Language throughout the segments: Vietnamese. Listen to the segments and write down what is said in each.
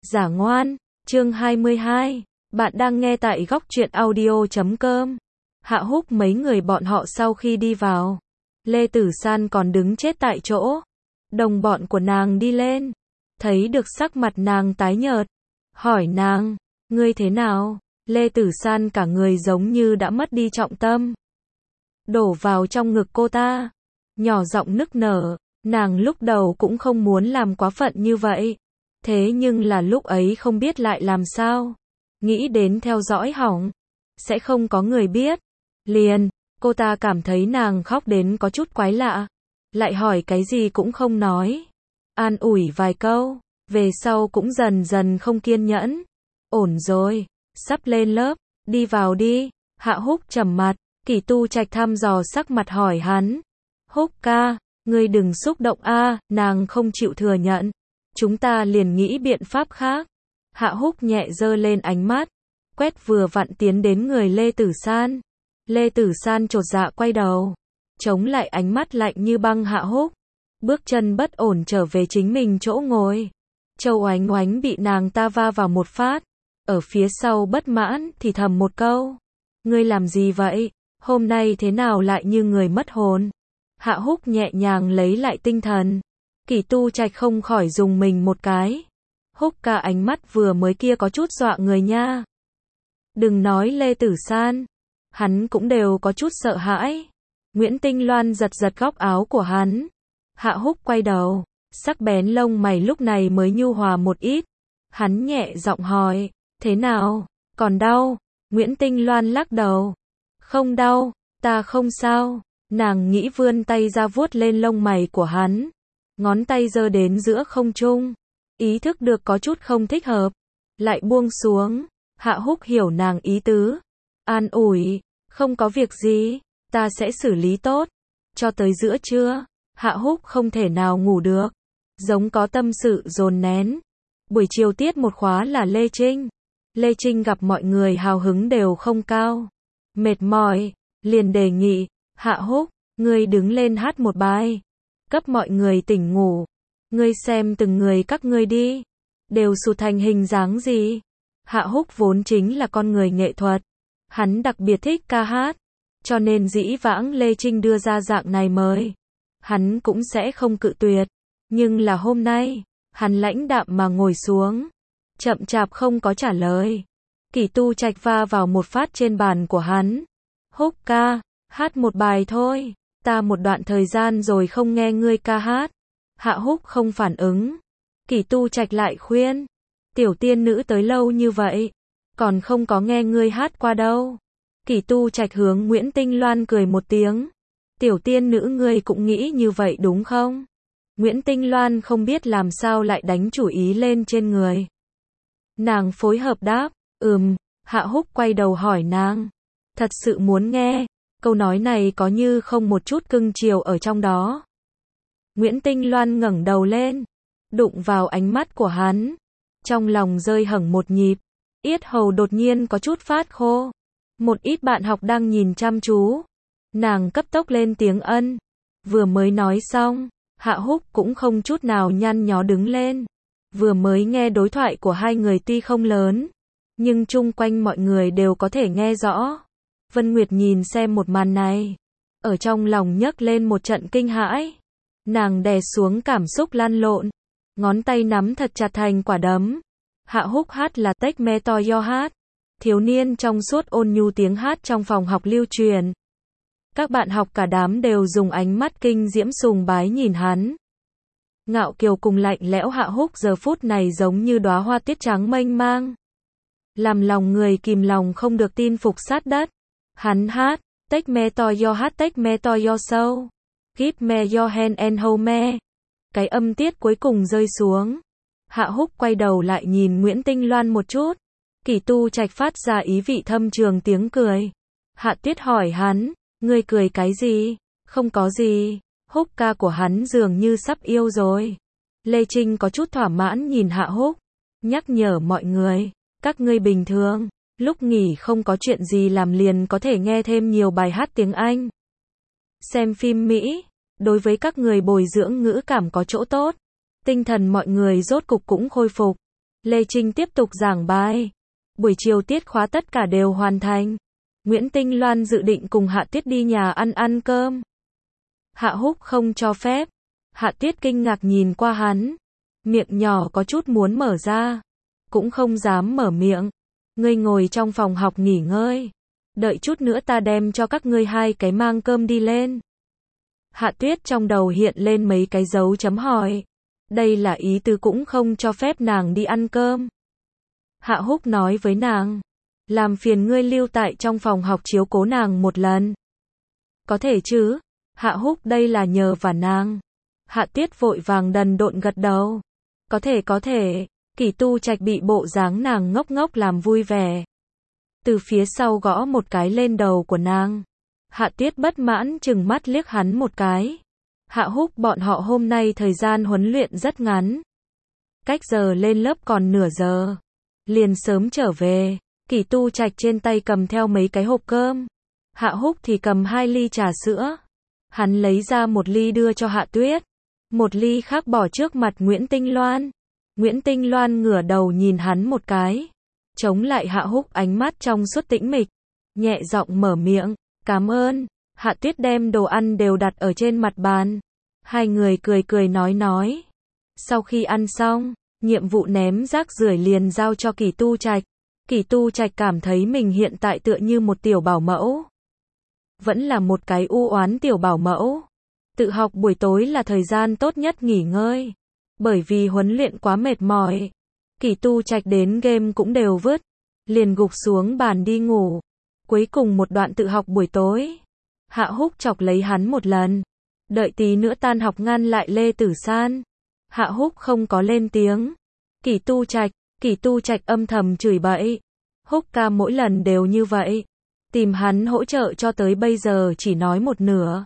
Giả ngoan, chương 22. Bạn đang nghe tại góc truyện audio.com. Hạ Húc mấy người bọn họ sau khi đi vào, Lê Tử San còn đứng chết tại chỗ. Đồng bọn của nàng đi lên, thấy được sắc mặt nàng tái nhợt, hỏi nàng, ngươi thế nào? Lê Tử San cả người giống như đã mất đi trọng tâm, đổ vào trong ngực cô ta, nhỏ giọng nức nở. Nàng lúc đầu cũng không muốn làm quá phận như vậy, thế nhưng là lúc ấy không biết lại làm sao, nghĩ đến theo dõi hỏng, sẽ không có người biết. Liền, cô ta cảm thấy nàng khóc đến có chút quái lạ, lại hỏi cái gì cũng không nói, an ủi vài câu, về sau cũng dần dần không kiên nhẫn. Ổn rồi, sắp lên lớp, đi vào đi. Hạ Húc trầm mặt, Kỷ Tu Trạch thăm dò sắc mặt hỏi hắn, Húc ca, ngươi đừng xúc động a. Nàng không chịu thừa nhận, chúng ta liền nghĩ biện pháp khác. Hạ Húc nhẹ giơ lên ánh mắt, quét vừa vặn tiến đến người Lê Tử San. Lê Tử San chột dạ quay đầu, chống lại ánh mắt lạnh như băng Hạ Húc, bước chân bất ổn trở về chính mình chỗ ngồi. Châu Oánh Oánh bị nàng ta va vào một phát, ở phía sau bất mãn thì thầm một câu, ngươi làm gì vậy, hôm nay thế nào lại như người mất hồn. Hạ Húc nhẹ nhàng lấy lại tinh thần, Kỷ Tu Trạch không khỏi dùng mình một cái. Húc ca, ánh mắt vừa mới kia có chút dọa người nha. Đừng nói Lê Tử San, hắn cũng đều có chút sợ hãi. Nguyễn Tinh Loan giật giật góc áo của hắn. Hạ Húc quay đầu, sắc bén lông mày lúc này mới nhu hòa một ít. Hắn nhẹ giọng hỏi, thế nào, còn đau? Nguyễn Tinh Loan lắc đầu, không đau, ta không sao. Nàng nghĩ vươn tay ra vuốt lên lông mày của hắn, ngón tay giơ đến giữa không trung, ý thức được có chút không thích hợp, lại buông xuống. Hạ Húc hiểu nàng ý tứ, an ủi, không có việc gì, ta sẽ xử lý tốt. Cho tới giữa trưa, Hạ Húc không thể nào ngủ được, giống có tâm sự dồn nén. Buổi chiều tiết một khóa là Lê Trinh. Lê Trinh gặp mọi người hào hứng đều không cao, mệt mỏi, liền đề nghị, Hạ Húc, ngươi đứng lên hát một bài, cấp mọi người tỉnh ngủ. Ngươi xem từng người các ngươi đi, đều sụt thành hình dáng gì. Hạ Húc vốn chính là con người nghệ thuật, hắn đặc biệt thích ca hát, cho nên dĩ vãng Lê Trinh đưa ra dạng này mời, hắn cũng sẽ không cự tuyệt. Nhưng là hôm nay, hắn lãnh đạm mà ngồi xuống, chậm chạp không có trả lời. Kỷ Tu Trạch va vào một phát trên bàn của hắn. Húc ca, hát một bài thôi, ta một đoạn thời gian rồi không nghe ngươi ca hát. Hạ Húc không phản ứng. Kỷ Tu Trạch lại khuyên, tiểu tiên nữ tới lâu như vậy, còn không có nghe ngươi hát qua đâu. Kỷ Tu Trạch hướng Nguyễn Tinh Loan cười một tiếng, tiểu tiên nữ ngươi cũng nghĩ như vậy đúng không? Nguyễn Tinh Loan không biết làm sao lại đánh chủ ý lên trên người. Nàng phối hợp đáp, Hạ Húc quay đầu hỏi nàng, thật sự muốn nghe? Câu nói này có như không một chút cưng chiều ở trong đó. Nguyễn Tinh Loan ngẩng đầu lên, đụng vào ánh mắt của hắn, trong lòng rơi hẳn một nhịp, yết hầu đột nhiên có chút phát khô. Một ít bạn học đang nhìn chăm chú, nàng cấp tốc lên tiếng ân. Vừa mới nói xong, Hạ Húc cũng không chút nào nhăn nhó đứng lên. Vừa mới nghe đối thoại của hai người tuy không lớn, nhưng chung quanh mọi người đều có thể nghe rõ. Vân Nguyệt nhìn xem một màn này, ở trong lòng nhấc lên một trận kinh hãi. Nàng đè xuống cảm xúc lăn lộn, ngón tay nắm thật chặt thành quả đấm. Hạ Húc hát là Take Me To Your Heart, thiếu niên trong suốt ôn nhu tiếng hát trong phòng học lưu truyền. Các bạn học cả đám đều dùng ánh mắt kinh diễm sùng bái nhìn hắn. Ngạo kiều cùng lạnh lẽo Hạ Húc giờ phút này giống như đóa hoa tiết trắng mênh mang, làm lòng người kìm lòng không được tin phục sát đất. Hắn hát, Take Me To Your Heart, Take Me To Your Soul, Give Me Your Hand and Hold Me. Cái âm tiết cuối cùng rơi xuống. Hạ Húc quay đầu lại nhìn Nguyễn Tinh Loan một chút. Kỷ Tu Trạch phát ra ý vị thâm trường tiếng cười. Hạ Tuyết hỏi hắn, ngươi cười cái gì? Không có gì. Húc ca của hắn dường như sắp yêu rồi. Lê Trinh có chút thỏa mãn nhìn Hạ Húc, nhắc nhở mọi người, các ngươi bình thường, lúc nghỉ không có chuyện gì làm liền có thể nghe thêm nhiều bài hát tiếng Anh, xem phim Mỹ, đối với các người bồi dưỡng ngữ cảm có chỗ tốt. Tinh thần mọi người rốt cục cũng khôi phục. Lê Trinh tiếp tục giảng bài. Buổi chiều tiết khóa tất cả đều hoàn thành. Nguyễn Tinh Loan dự định cùng Hạ Tuyết đi nhà ăn cơm. Hạ Húc không cho phép. Hạ Tuyết kinh ngạc nhìn qua hắn. Miệng nhỏ có chút muốn mở ra. Cũng không dám mở miệng. Ngươi ngồi trong phòng học nghỉ ngơi. Đợi chút nữa ta đem cho các ngươi 2 cái mang cơm đi lên. Hạ Tuyết trong đầu hiện lên mấy cái dấu chấm hỏi. Đây là ý tứ cũng không cho phép nàng đi ăn cơm. Hạ Húc nói với nàng. Làm phiền ngươi lưu tại trong phòng học chiếu cố nàng một lần. Có thể chứ? Hạ Húc đây là nhờ vả nàng. Hạ Tuyết vội vàng đần độn gật đầu. Có thể. Kỷ Tu Trạch bị bộ dáng nàng ngốc ngốc làm vui vẻ. Từ phía sau gõ một cái lên đầu của nàng. Hạ Tuyết bất mãn chừng mắt liếc hắn một cái. Hạ Húc bọn họ hôm nay thời gian huấn luyện rất ngắn. Cách giờ lên lớp còn nửa giờ. Liền sớm trở về. Kỷ Tu Trạch trên tay cầm theo mấy cái hộp cơm. Hạ Húc thì cầm 2 ly trà sữa. Hắn lấy ra 1 ly đưa cho Hạ Tuyết. 1 ly khác bỏ trước mặt Nguyễn Tinh Loan. Nguyễn Tinh Loan ngửa đầu nhìn hắn một cái. Chống lại Hạ Húc ánh mắt trong suốt tĩnh mịch. Nhẹ giọng mở miệng. Cảm ơn. Hạ Tuyết đem đồ ăn đều đặt ở trên mặt bàn. Hai người cười nói. Sau khi ăn xong, nhiệm vụ ném rác rưởi liền giao cho Kỷ Tu Trạch. Kỷ Tu Trạch cảm thấy mình hiện tại tựa như một tiểu bảo mẫu. Vẫn là một cái u oán tiểu bảo mẫu. Tự học buổi tối là thời gian tốt nhất nghỉ ngơi. Bởi vì huấn luyện quá mệt mỏi. Kỷ Tu Trạch đến game cũng đều vứt. Liền gục xuống bàn đi ngủ. Cuối cùng một đoạn tự học buổi tối. Hạ Húc chọc lấy hắn một lần. Đợi tí nữa tan học ngăn lại Lê Tử San. Hạ Húc không có lên tiếng. Kỷ Tu Trạch âm thầm chửi bậy. Húc ca mỗi lần đều như vậy. Tìm hắn hỗ trợ cho tới bây giờ chỉ nói một nửa.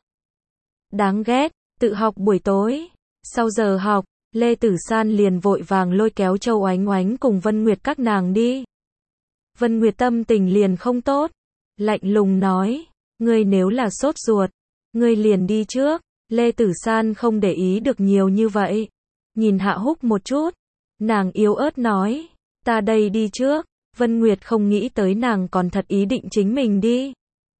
Đáng ghét, tự học buổi tối. Sau giờ học, Lê Tử San liền vội vàng lôi kéo Châu Oánh Oánh cùng Vân Nguyệt các nàng đi. Vân Nguyệt tâm tình liền không tốt. Lạnh lùng nói, ngươi nếu là sốt ruột, ngươi liền đi trước. Lê Tử San không để ý được nhiều như vậy. Nhìn Hạ Húc một chút. Nàng yếu ớt nói, ta đây đi trước. Vân Nguyệt không nghĩ tới nàng còn thật ý định chính mình đi.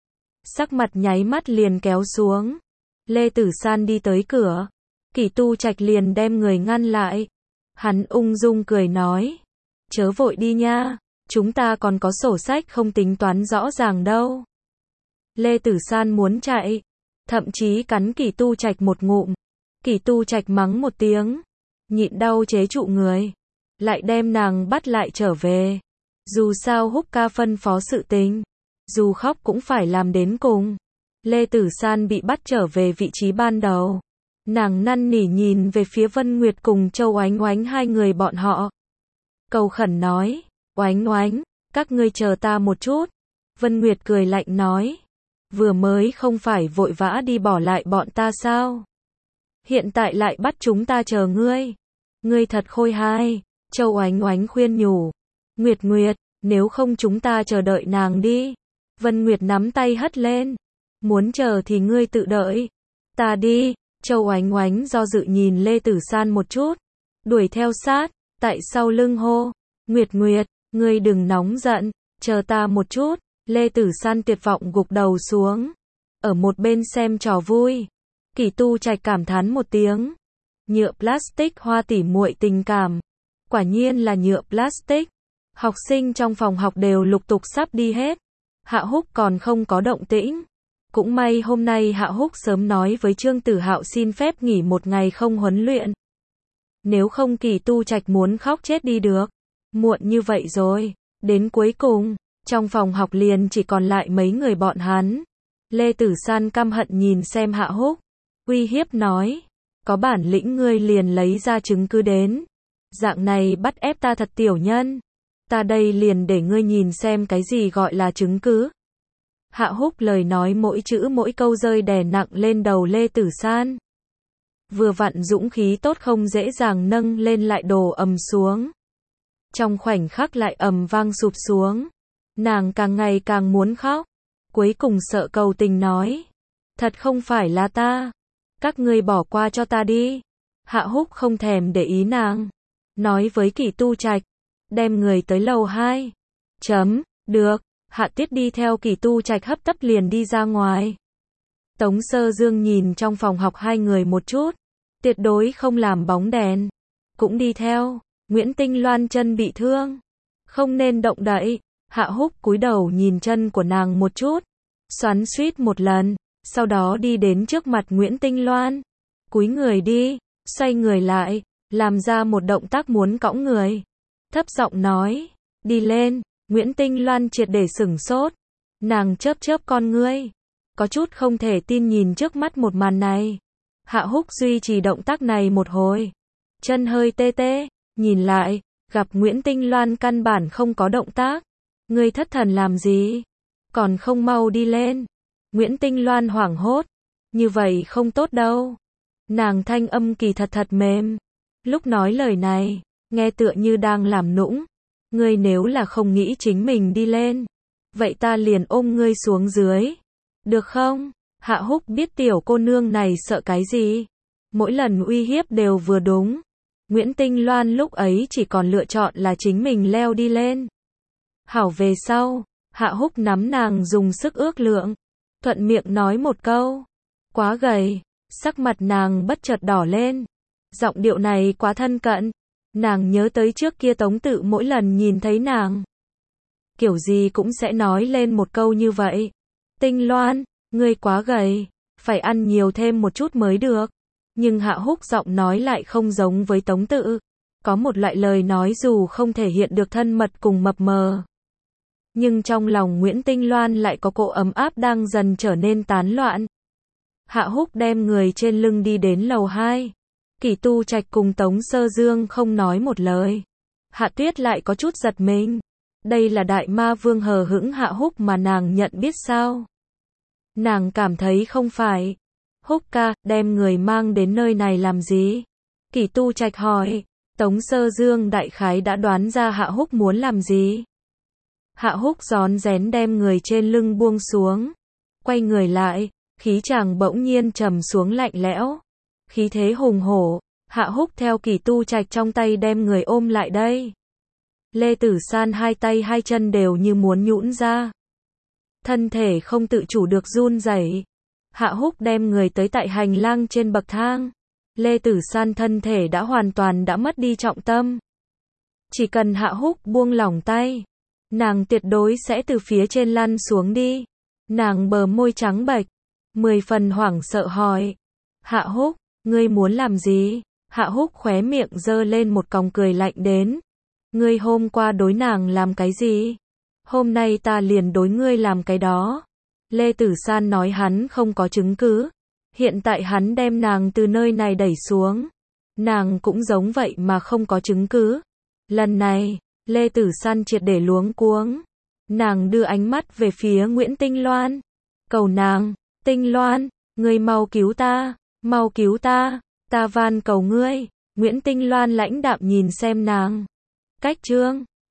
Sắc mặt nháy mắt liền kéo xuống. Lê Tử San đi tới cửa. Kỷ Tu Trạch liền đem người ngăn lại. Hắn ung dung cười nói, chớ vội đi nha. Chúng ta còn có sổ sách không tính toán rõ ràng đâu. Lê Tử San muốn chạy. Thậm chí cắn Kỷ Tu Trạch một ngụm. Kỷ Tu Trạch mắng một tiếng. Nhịn đau chế trụ người. Lại đem nàng bắt lại trở về. Dù sao Húc ca phân phó sự tình. Dù khóc cũng phải làm đến cùng. Lê Tử San bị bắt trở về vị trí ban đầu. Nàng năn nỉ nhìn về phía Vân Nguyệt cùng Châu Oánh Oánh hai người bọn họ. Cầu khẩn nói, Oánh Oánh, các ngươi chờ ta một chút. Vân Nguyệt cười lạnh nói, vừa mới không phải vội vã đi bỏ lại bọn ta sao? Hiện tại lại bắt chúng ta chờ ngươi. Ngươi thật khôi hài. Châu Oánh Oánh khuyên nhủ, Nguyệt, nếu không chúng ta chờ đợi nàng đi. Vân Nguyệt nắm tay hất lên, muốn chờ thì ngươi tự đợi. Ta đi. Châu Oánh Oánh do dự nhìn Lê Tử San một chút, đuổi theo sát, tại sau lưng hô, Nguyệt, ngươi đừng nóng giận, chờ ta một chút. Lê Tử San tuyệt vọng gục đầu xuống, ở một bên xem trò vui. Kỷ Tu Trạch cảm thán một tiếng, nhựa plastic hoa tỉ muội tình cảm, quả nhiên là nhựa plastic. Học sinh trong phòng học đều lục tục sắp đi hết, Hạ Húc còn không có động tĩnh. Cũng may hôm nay Hạ Húc sớm nói với Trương Tử Hạo xin phép nghỉ một ngày không huấn luyện. Nếu không Kỷ Tu Trạch muốn khóc chết đi được. Muộn như vậy rồi. Đến cuối cùng, trong phòng học liền chỉ còn lại mấy người bọn hắn. Lê Tử San căm hận nhìn xem Hạ Húc. Uy hiếp nói. Có bản lĩnh ngươi liền lấy ra chứng cứ đến. Dạng này bắt ép ta thật tiểu nhân. Ta đây liền để ngươi nhìn xem cái gì gọi là chứng cứ. Hạ Húc lời nói mỗi chữ mỗi câu rơi đè nặng lên đầu Lê Tử San. Vừa vặn dũng khí tốt không dễ dàng nâng lên lại đổ ầm xuống. Trong khoảnh khắc lại ầm vang sụp xuống. Nàng càng ngày càng muốn khóc. Cuối cùng sợ cầu tình nói. Thật không phải là ta. Các ngươi bỏ qua cho ta đi. Hạ Húc không thèm để ý nàng. Nói với Kỷ Tu Trạch. đem người tới lầu 2. Được, Hạ Tuyết đi theo Kỳ Tu Trạch hấp tấp liền đi ra ngoài. Tống Sơ Dương nhìn trong phòng học hai người một chút, tuyệt đối không làm bóng đèn, cũng đi theo. Nguyễn Tinh Loan chân bị thương, không nên động đậy. Hạ Húc cúi đầu nhìn chân của nàng một chút, xoắn xuýt một lần, sau đó đi đến trước mặt Nguyễn Tinh Loan, cúi người đi, xoay người lại, làm ra một động tác muốn cõng người, thấp giọng nói, đi lên. Nguyễn Tinh Loan triệt để sửng sốt, nàng chớp chớp con ngươi, có chút không thể tin nhìn trước mắt một màn này. Hạ Húc duy trì động tác này một hồi, chân hơi tê tê, nhìn lại, gặp Nguyễn Tinh Loan căn bản không có động tác. Ngươi thất thần làm gì? Còn không mau đi lên. Nguyễn Tinh Loan hoảng hốt, như vậy không tốt đâu. Nàng thanh âm kỳ thật mềm, lúc nói lời này, nghe tựa như đang làm nũng. Ngươi nếu là không nghĩ chính mình đi lên, vậy ta liền ôm ngươi xuống dưới, được không? Hạ Húc biết tiểu cô nương này sợ cái gì, mỗi lần uy hiếp đều vừa đúng. Nguyễn Tinh Loan lúc ấy chỉ còn lựa chọn là chính mình leo đi lên. Hảo về sau, Hạ Húc nắm nàng dùng sức ước lượng, thuận miệng nói một câu, quá gầy. Sắc mặt nàng bất chợt đỏ lên, giọng điệu này quá thân cận. Nàng nhớ tới trước kia Tống Tự mỗi lần nhìn thấy nàng, kiểu gì cũng sẽ nói lên một câu như vậy. Tinh Loan, ngươi quá gầy, phải ăn nhiều thêm một chút mới được. Nhưng Hạ Húc giọng nói lại không giống với Tống Tự, có một loại lời nói dù không thể hiện được thân mật cùng mập mờ, nhưng trong lòng Nguyễn Tinh Loan lại có cỗ ấm áp đang dần trở nên tán loạn. Hạ Húc đem người trên lưng đi đến lầu 2. Kỳ Tu Trạch cùng Tống Sơ Dương không nói một lời. Hạ Tuyết lại có chút giật mình. Đây là đại ma vương hờ hững Hạ Húc mà nàng nhận biết sao? Nàng cảm thấy không phải. Húc ca, đem người mang đến nơi này làm gì? Kỳ Tu Trạch hỏi. Tống Sơ Dương đại khái đã đoán ra Hạ Húc muốn làm gì. Hạ Húc rón rén đem người trên lưng buông xuống, quay người lại, khí chàng bỗng nhiên trầm xuống lạnh lẽo, khí thế hùng hổ. Hạ Húc theo Kỳ Tu Trạch trong tay đem người ôm lại đây. Lê Tử San hai tay hai chân đều như muốn nhũn ra, thân thể không tự chủ được run rẩy. Hạ Húc đem người tới tại hành lang trên bậc thang. Lê Tử San thân thể đã hoàn toàn đã mất đi trọng tâm, chỉ cần Hạ Húc buông lỏng tay, nàng tuyệt đối sẽ từ phía trên lăn xuống đi. Nàng bờ môi trắng bệch, 10 phần hoảng sợ hỏi, Hạ Húc, ngươi muốn làm gì? Hạ Húc khóe miệng giơ lên một còng cười lạnh đến, ngươi hôm qua đối nàng làm cái gì? Hôm nay ta liền đối ngươi làm cái đó. Lê Tử San nói hắn không có chứng cứ, hiện tại hắn đem nàng từ nơi này đẩy xuống, nàng cũng giống vậy mà không có chứng cứ. Lần này, Lê Tử San triệt để luống cuống. Nàng đưa ánh mắt về phía Nguyễn Tinh Loan, cầu nàng, Tinh Loan, ngươi mau cứu ta van cầu ngươi. Nguyễn Tinh Loan lãnh đạm nhìn xem nàng. Cách chương